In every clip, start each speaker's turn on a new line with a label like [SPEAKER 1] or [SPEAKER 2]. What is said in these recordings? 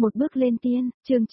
[SPEAKER 1] Một bước lên tiên, chương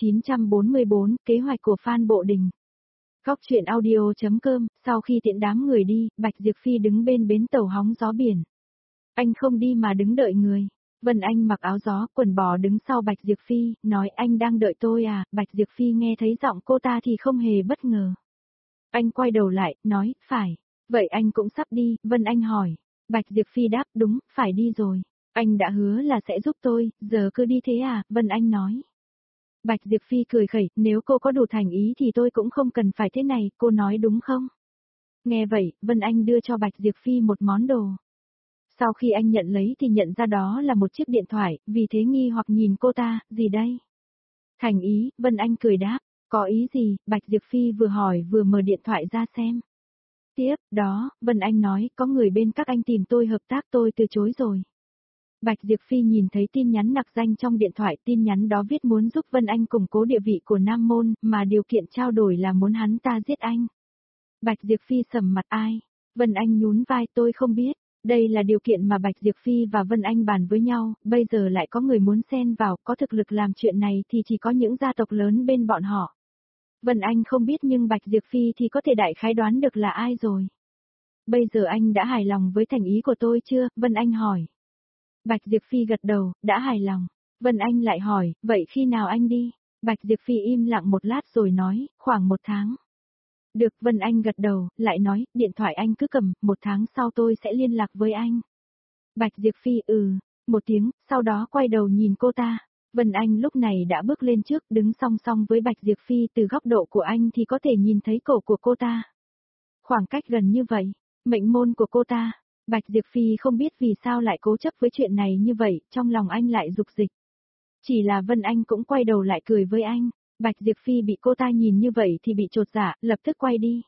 [SPEAKER 1] 944, kế hoạch của Phan Bộ Đình. Góc truyện audio.com, sau khi tiễn đám người đi, Bạch Diệp Phi đứng bên bến tàu hóng gió biển. Anh không đi mà đứng đợi người. Vân Anh mặc áo gió, quần bò đứng sau Bạch Diệp Phi, nói anh đang đợi tôi à, Bạch Diệp Phi nghe thấy giọng cô ta thì không hề bất ngờ. Anh quay đầu lại, nói, phải. Vậy anh cũng sắp đi, Vân Anh hỏi. Bạch Diệp Phi đáp, đúng, phải đi rồi. Anh đã hứa là sẽ giúp tôi, giờ cứ đi thế à, Vân Anh nói. Bạch Diệp Phi cười khẩy, nếu cô có đủ thành ý thì tôi cũng không cần phải thế này, cô nói đúng không? Nghe vậy, Vân Anh đưa cho Bạch Diệp Phi một món đồ. Sau khi anh nhận lấy thì nhận ra đó là một chiếc điện thoại, vì thế nghi hoặc nhìn cô ta, gì đây? Thành ý, Vân Anh cười đáp, có ý gì, Bạch Diệp Phi vừa hỏi vừa mở điện thoại ra xem. Tiếp, đó, Vân Anh nói, có người bên các anh tìm tôi hợp tác tôi từ chối rồi. Bạch Diệp Phi nhìn thấy tin nhắn nặc danh trong điện thoại, tin nhắn đó viết muốn giúp Vân Anh củng cố địa vị của Nam Môn, mà điều kiện trao đổi là muốn hắn ta giết anh. Bạch Diệp Phi sầm mặt ai? Vân Anh nhún vai, tôi không biết. Đây là điều kiện mà Bạch Diệp Phi và Vân Anh bàn với nhau, bây giờ lại có người muốn xen vào, có thực lực làm chuyện này thì chỉ có những gia tộc lớn bên bọn họ. Vân Anh không biết nhưng Bạch Diệp Phi thì có thể đại khái đoán được là ai rồi. Bây giờ anh đã hài lòng với thành ý của tôi chưa? Vân Anh hỏi. Bạch Diệp Phi gật đầu, đã hài lòng. Vân Anh lại hỏi, vậy khi nào anh đi? Bạch Diệp Phi im lặng một lát rồi nói, khoảng 1 tháng. Được, Vân Anh gật đầu, lại nói, điện thoại anh cứ cầm, 1 tháng sau tôi sẽ liên lạc với anh. Bạch Diệp Phi một tiếng, sau đó quay đầu nhìn cô ta. Vân Anh lúc này đã bước lên trước, đứng song song với Bạch Diệp Phi, từ góc độ của anh thì có thể nhìn thấy cổ của cô ta. Khoảng cách gần như vậy, mệnh môn của cô ta. Bạch Diệp Phi không biết vì sao lại cố chấp với chuyện này như vậy, trong lòng anh lại dục dịch. Chỉ là Vân Anh cũng quay đầu lại cười với anh. Bạch Diệp Phi bị cô ta nhìn như vậy thì bị chột dạ, lập tức quay đi.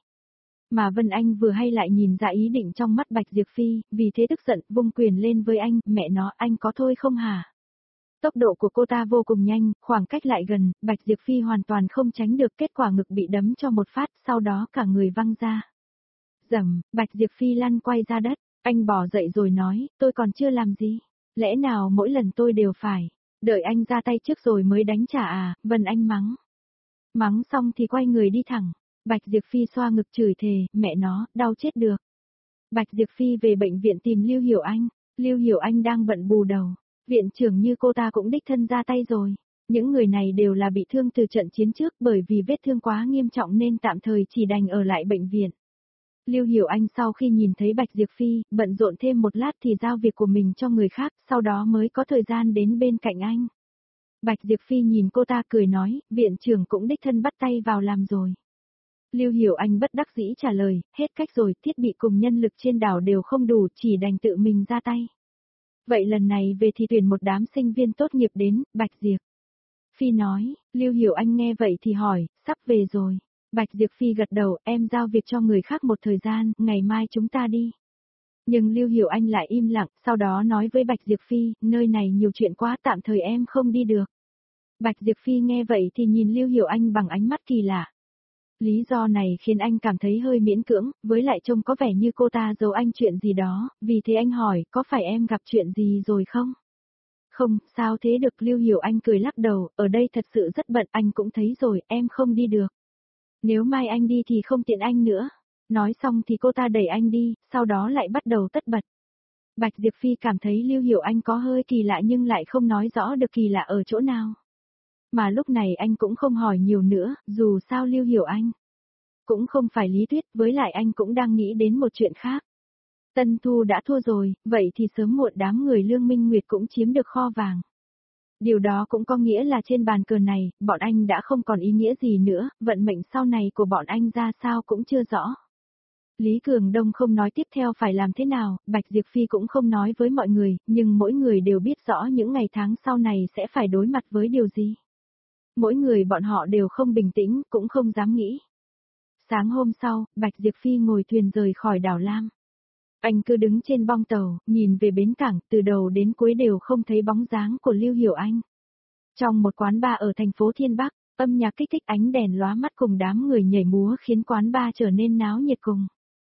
[SPEAKER 1] Mà Vân Anh vừa hay lại nhìn ra ý định trong mắt Bạch Diệp Phi, vì thế tức giận, vung quyền lên với anh, mẹ nó, anh có thôi không hả? Tốc độ của cô ta vô cùng nhanh, khoảng cách lại gần, Bạch Diệp Phi hoàn toàn không tránh được, kết quả ngực bị đấm cho một phát, sau đó cả người văng ra. Rầm, Bạch Diệp Phi lăn quay ra đất, anh bỏ dậy rồi nói, tôi còn chưa làm gì, lẽ nào mỗi lần tôi đều phải, đợi anh ra tay trước rồi mới đánh trả à, Vân Anh mắng. Mắng xong thì quay người đi thẳng, Bạch Diệp Phi xoa ngực chửi thề, mẹ nó, đau chết được. Bạch Diệp Phi về bệnh viện tìm Lưu Hiểu Anh, Lưu Hiểu Anh đang bận bù đầu, viện trưởng như cô ta cũng đích thân ra tay rồi. Những người này đều là bị thương từ trận chiến trước bởi vì vết thương quá nghiêm trọng nên tạm thời chỉ đành ở lại bệnh viện. Lưu Hiểu Anh sau khi nhìn thấy Bạch Diệp Phi, bận rộn thêm một lát thì giao việc của mình cho người khác, sau đó mới có thời gian đến bên cạnh anh. Bạch Diệp Phi nhìn cô ta cười nói, viện trưởng cũng đích thân bắt tay vào làm rồi. Lưu Hiểu Anh bất đắc dĩ trả lời, hết cách rồi, thiết bị cùng nhân lực trên đảo đều không đủ, chỉ đành tự mình ra tay. Vậy lần này về thì tuyển một đám sinh viên tốt nghiệp đến, Bạch Diệp Phi nói, Lưu Hiểu Anh nghe vậy thì hỏi, sắp về rồi. Bạch Diệp Phi gật đầu, em giao việc cho người khác một thời gian, ngày mai chúng ta đi. Nhưng Lưu Hiểu Anh lại im lặng, sau đó nói với Bạch Diệp Phi, nơi này nhiều chuyện quá, tạm thời em không đi được. Bạch Diệp Phi nghe vậy thì nhìn Lưu Hiểu Anh bằng ánh mắt kỳ lạ. Lý do này khiến anh cảm thấy hơi miễn cưỡng, với lại trông có vẻ như cô ta giấu anh chuyện gì đó, vì thế anh hỏi, có phải em gặp chuyện gì rồi không? Không, sao thế được, Lưu Hiểu Anh cười lắc đầu, ở đây thật sự rất bận, anh cũng thấy rồi, em không đi được. Nếu mai anh đi thì không tiện anh nữa. Nói xong thì cô ta đẩy anh đi, sau đó lại bắt đầu tất bật. Bạch Diệp Phi cảm thấy Lưu Hiểu Anh có hơi kỳ lạ nhưng lại không nói rõ được kỳ lạ ở chỗ nào. Mà lúc này anh cũng không hỏi nhiều nữa, dù sao Lưu Hiểu Anh cũng không phải Lý Tuyết, với lại anh cũng đang nghĩ đến một chuyện khác. Tân Thu đã thua rồi, vậy thì sớm muộn đám người Lương Minh Nguyệt cũng chiếm được kho vàng. Điều đó cũng có nghĩa là trên bàn cờ này, bọn anh đã không còn ý nghĩa gì nữa, vận mệnh sau này của bọn anh ra sao cũng chưa rõ. Lý Cường Đông không nói tiếp theo phải làm thế nào, Bạch Diệp Phi cũng không nói với mọi người, nhưng mỗi người đều biết rõ những ngày tháng sau này sẽ phải đối mặt với điều gì. Mỗi người bọn họ đều không bình tĩnh, cũng không dám nghĩ. Sáng hôm sau, Bạch Diệp Phi ngồi thuyền rời khỏi đảo Lam. Anh cứ đứng trên bong tàu, nhìn về bến cảng, từ đầu đến cuối đều không thấy bóng dáng của Lưu Hiểu Anh. Trong một quán bar ở thành phố Thiên Bắc, âm nhạc kích thích ánh đèn lóa mắt cùng đám người nhảy múa khiến quán bar trở nên náo nhiệt cùng.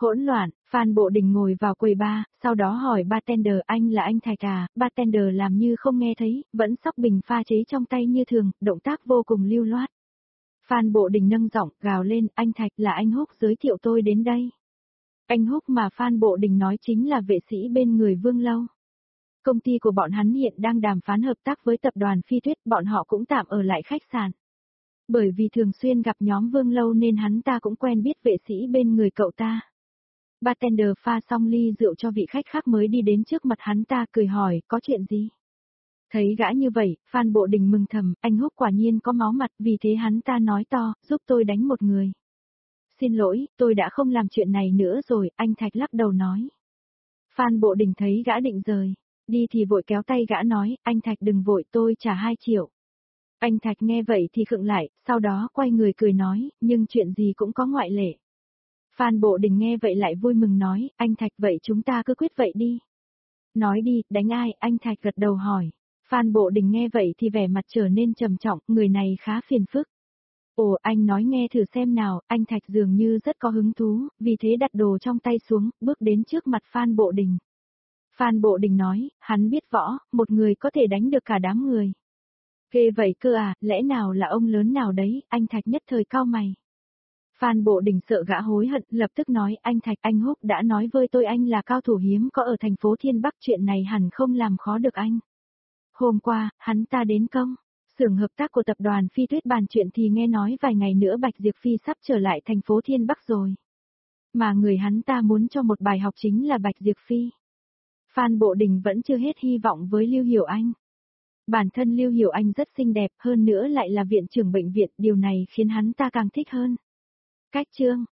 [SPEAKER 1] Hỗn loạn, Phan Bộ Đình ngồi vào quầy bar, sau đó hỏi bartender anh là anh Thạch à, bartender làm như không nghe thấy, vẫn xóc bình pha chế trong tay như thường, động tác vô cùng lưu loát. Phan Bộ Đình nâng giọng, gào lên, anh Thạch là anh Húc giới thiệu tôi đến đây. Anh Húc mà Phan Bộ Đình nói chính là vệ sĩ bên người Vương Lâu. Công ty của bọn hắn hiện đang đàm phán hợp tác với tập đoàn Phi Tuyết, bọn họ cũng tạm ở lại khách sạn. Bởi vì thường xuyên gặp nhóm Vương Lâu nên hắn ta cũng quen biết vệ sĩ bên người cậu ta. Bartender pha xong ly rượu cho vị khách khác mới đi đến trước mặt hắn ta cười hỏi, có chuyện gì? Thấy gã như vậy, Phan Bộ Đình mừng thầm, anh Húc quả nhiên có máu mặt, vì thế hắn ta nói to, giúp tôi đánh một người. Xin lỗi, tôi đã không làm chuyện này nữa rồi, anh Thạch lắc đầu nói. Phan Bộ Đình thấy gã định rời, đi thì vội kéo tay gã nói, anh Thạch đừng vội, tôi trả 2 triệu. Anh Thạch nghe vậy thì khựng lại, sau đó quay người cười nói, nhưng chuyện gì cũng có ngoại lệ. Phan Bộ Đình nghe vậy lại vui mừng nói, anh Thạch vậy chúng ta cứ quyết vậy đi. Nói đi, đánh ai, anh Thạch gật đầu hỏi. Phan Bộ Đình nghe vậy thì vẻ mặt trở nên trầm trọng, người này khá phiền phức. Ồ, anh nói nghe thử xem nào, anh Thạch dường như rất có hứng thú, vì thế đặt đồ trong tay xuống, bước đến trước mặt Phan Bộ Đình. Phan Bộ Đình nói, hắn biết võ, một người có thể đánh được cả đám người. Ghê vậy cơ à, lẽ nào là ông lớn nào đấy, anh Thạch nhất thời cau mày. Phan Bộ Đình sợ gã hối hận, lập tức nói, anh Thạch, anh Húc đã nói với tôi anh là cao thủ hiếm có ở thành phố Thiên Bắc, chuyện này hẳn không làm khó được anh. Hôm qua, hắn ta đến công, xưởng hợp tác của tập đoàn Phi Tuyết bàn chuyện thì nghe nói vài ngày nữa Bạch Diệp Phi sắp trở lại thành phố Thiên Bắc rồi. Mà người hắn ta muốn cho một bài học chính là Bạch Diệp Phi. Phan Bộ Đình vẫn chưa hết hy vọng với Lưu Hiểu Anh. Bản thân Lưu Hiểu Anh rất xinh đẹp, hơn nữa lại là viện trưởng bệnh viện, điều này khiến hắn ta càng thích hơn. Cách chương